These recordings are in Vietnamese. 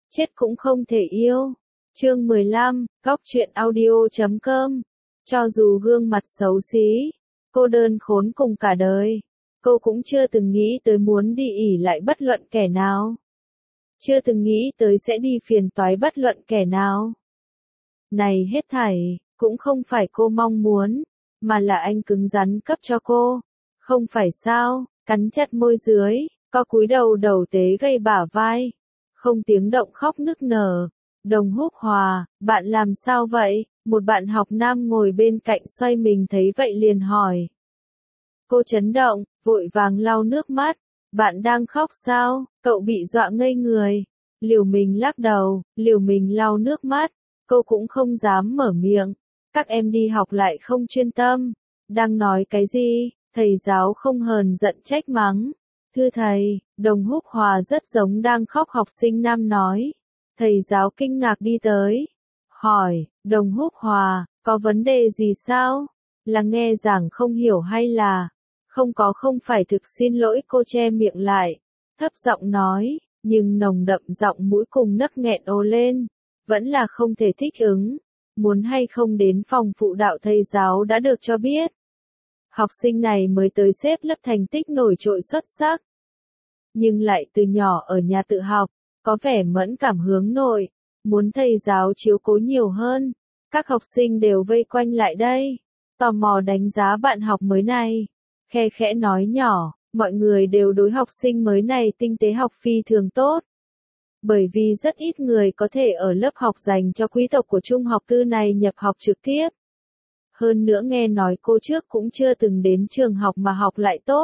chết cũng không thể yêu. Chương 15, Góc truyện audio.com. Cho dù gương mặt xấu xí, cô đơn khốn cùng cả đời, cô cũng chưa từng nghĩ tới muốn đi ỷ lại bất luận kẻ nào. Chưa từng nghĩ tới sẽ đi phiền toái bất luận kẻ nào. Này hết thảy, cũng không phải cô mong muốn, mà là anh cứng rắn cấp cho cô. Không phải sao, cắn chặt môi dưới, co cúi đầu đầu tế gây bả vai. Không tiếng động khóc nức nở. Đồng Húc Hòa, bạn làm sao vậy? Một bạn học nam ngồi bên cạnh xoay mình thấy vậy liền hỏi. Cô chấn động, vội vàng lau nước mắt. Bạn đang khóc sao? Cậu bị dọa ngây người. Liều mình lắc đầu, liều mình lau nước mắt. Cô cũng không dám mở miệng. Các em đi học lại không chuyên tâm. Đang nói cái gì? Thầy giáo không hờn giận trách mắng. Thưa thầy, Đồng Húc Hòa rất giống đang khóc học sinh nam nói. Thầy giáo kinh ngạc đi tới. Hỏi, Đồng Húc Hòa, có vấn đề gì sao? Là nghe giảng không hiểu hay là... Không phải thực xin lỗi, cô che miệng lại. Thấp giọng nói, nhưng nồng đậm giọng mũi cùng nấc nghẹn ồ lên. Vẫn là không thể thích ứng. Muốn hay không đến phòng phụ đạo thầy giáo đã được cho biết. Học sinh này mới tới xếp lớp thành tích nổi trội xuất sắc. Nhưng lại từ nhỏ ở nhà tự học, có vẻ mẫn cảm hướng nội, muốn thầy giáo chiếu cố nhiều hơn. Các học sinh đều vây quanh lại đây, tò mò đánh giá bạn học mới này. Khe khẽ nói nhỏ, mọi người đều đối học sinh mới này tinh tế học phi thường tốt. Bởi vì rất ít người có thể ở lớp học dành cho quý tộc của trung học tư này nhập học trực tiếp. Hơn nữa nghe nói cô trước cũng chưa từng đến trường học mà học lại tốt.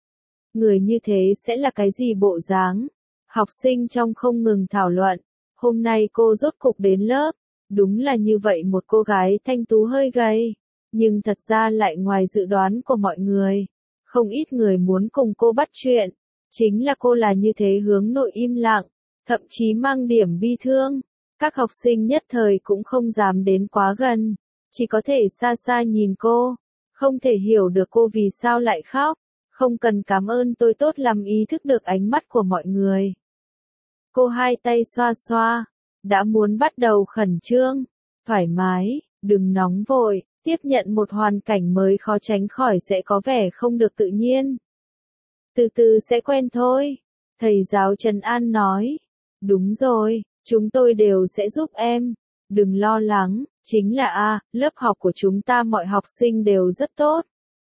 Người như thế sẽ là cái gì bộ dáng? Học sinh trong không ngừng thảo luận. Hôm nay cô rốt cục đến lớp. Đúng là như vậy, một cô gái thanh tú hơi gầy. Nhưng thật ra lại ngoài dự đoán của mọi người. Không ít người muốn cùng cô bắt chuyện. Chính là cô là như thế hướng nội im lặng. Thậm chí mang điểm bi thương. Các học sinh nhất thời cũng không dám đến quá gần. Chỉ có thể xa xa nhìn cô. Không thể hiểu được cô vì sao lại khóc. Không cần cảm ơn tôi, tốt lắm ý thức được ánh mắt của mọi người. Cô hai tay xoa xoa. Đã muốn bắt đầu khẩn trương. Thoải mái, đừng nóng vội. Tiếp nhận một hoàn cảnh mới khó tránh khỏi sẽ có vẻ không được tự nhiên. Từ từ sẽ quen thôi. Thầy giáo trấn an nói. Đúng rồi, chúng tôi đều sẽ giúp em. Đừng lo lắng, chính là lớp học của chúng ta mọi học sinh đều rất tốt.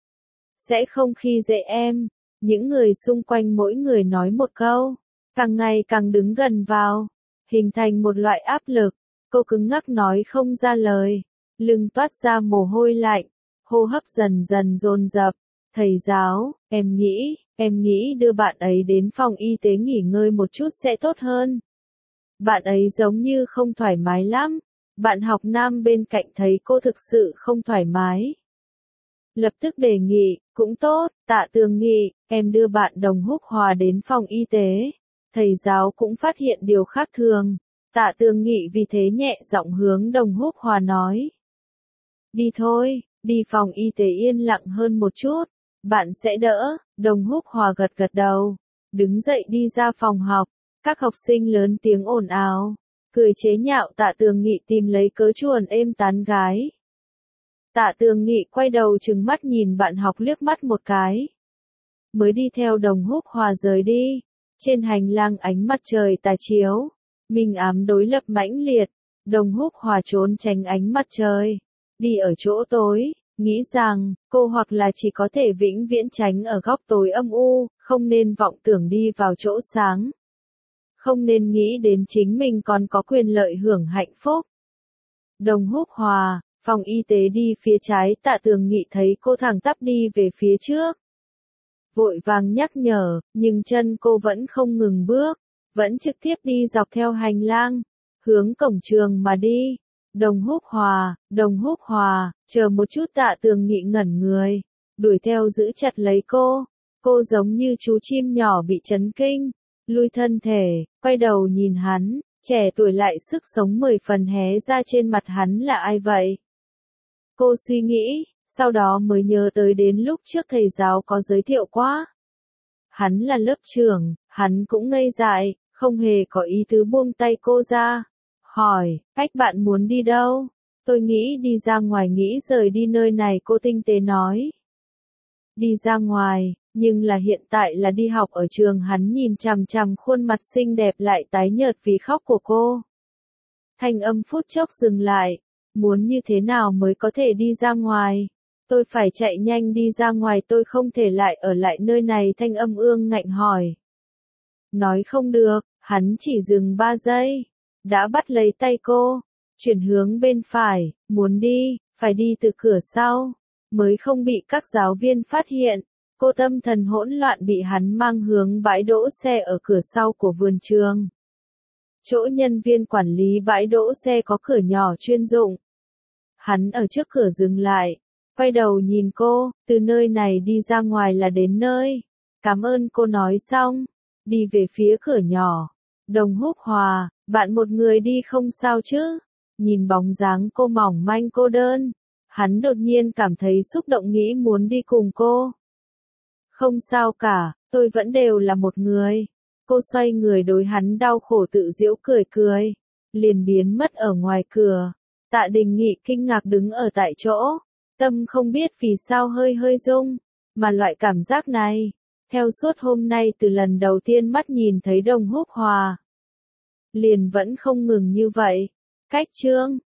Sẽ không khi dễ em. Những người xung quanh mỗi người nói một câu. Càng ngày càng đứng gần vào. Hình thành một loại áp lực. Cô cứng ngắc nói không ra lời. Lưng toát ra mồ hôi lạnh. Hô hấp dần dần dồn dập. Thầy giáo, em nghĩ đưa bạn ấy đến phòng y tế nghỉ ngơi một chút sẽ tốt hơn. Bạn ấy giống như không thoải mái lắm. Bạn học nam bên cạnh thấy cô thực sự không thoải mái. Lập tức đề nghị, cũng tốt, Tạ Tường Nghị, em đưa bạn Đồng Húc Hòa đến phòng y tế. Thầy giáo cũng phát hiện điều khác thường. Tạ Tường Nghị vì thế nhẹ giọng hướng Đồng Húc Hòa nói. Đi thôi, đi phòng y tế yên lặng hơn một chút. Bạn sẽ đỡ. Đồng Húc Hòa gật gật đầu. Đứng dậy đi ra phòng học. Các học sinh lớn tiếng ồn ào. Cười chế nhạo Tạ Tường Nghị tìm lấy cớ chuồn êm tán gái. Tạ Tường Nghị quay đầu trừng mắt nhìn bạn học liếc mắt một cái. Mới đi theo Đồng Húc Hòa rời đi. Trên hành lang ánh mặt trời tà chiếu. Minh ám đối lập mãnh liệt. Đồng Húc Hòa trốn tránh ánh mặt trời. Đi ở chỗ tối. Nghĩ rằng, cô hoặc là chỉ có thể vĩnh viễn tránh ở góc tối âm u. Không nên vọng tưởng đi vào chỗ sáng. Không nên nghĩ đến chính mình còn có quyền lợi hưởng hạnh phúc. Đồng Húc Hòa. Phòng y tế đi phía trái, Tạ Tường Nghị thấy cô thẳng tắp đi về phía trước. Vội vàng nhắc nhở, nhưng chân cô vẫn không ngừng bước, vẫn trực tiếp đi dọc theo hành lang, hướng cổng trường mà đi. Đồng Húc Hòa, chờ một chút, Tạ Tường Nghị ngẩn người, đuổi theo giữ chặt lấy cô giống như chú chim nhỏ bị chấn kinh, lui thân thể, quay đầu nhìn hắn, trẻ tuổi lại sức sống 10 phần hé ra trên mặt hắn là ai vậy? Cô suy nghĩ, sau đó mới nhớ tới đến lúc trước thầy giáo có giới thiệu quá. Hắn là lớp trưởng, hắn cũng ngây dại, không hề có ý tứ buông tay cô ra. Hỏi, cách bạn muốn đi đâu? Tôi nghĩ đi ra ngoài, nghĩ rời đi nơi này, cô tinh tế nói. Đi ra ngoài, nhưng là hiện tại là đi học ở trường. Hắn nhìn chằm chằm khuôn mặt xinh đẹp lại tái nhợt vì khóc của cô. Thanh âm phút chốc dừng lại. Muốn như thế nào mới có thể đi ra ngoài? Tôi phải chạy nhanh đi ra ngoài, tôi không thể lại ở lại nơi này. Thanh âm ương ngạnh hỏi. Nói không được, hắn chỉ dừng 3 giây. Đã bắt lấy tay cô, chuyển hướng bên phải, muốn đi, phải đi từ cửa sau, mới không bị các giáo viên phát hiện. Cô tâm thần hỗn loạn bị hắn mang hướng bãi đỗ xe ở cửa sau của vườn trường. Chỗ nhân viên quản lý bãi đỗ xe có cửa nhỏ chuyên dụng. Hắn ở trước cửa dừng lại, quay đầu nhìn cô, từ nơi này đi ra ngoài là đến nơi. Cảm ơn, cô nói xong, đi về phía cửa nhỏ. Đồng Húc Hòa, bạn một người đi không sao chứ? Nhìn bóng dáng cô mỏng manh cô đơn, hắn đột nhiên cảm thấy xúc động, nghĩ muốn đi cùng cô. Không sao cả, tôi vẫn đều là một người. Cô xoay người đối hắn đau khổ tự giễu cười cười, liền biến mất ở ngoài cửa. Tạ Đình Nghị kinh ngạc đứng ở tại chỗ, tâm không biết vì sao hơi hơi rung, mà loại cảm giác này, theo suốt hôm nay từ lần đầu tiên mắt nhìn thấy Đồng Húc Hòa, liền vẫn không ngừng như vậy. Cách chương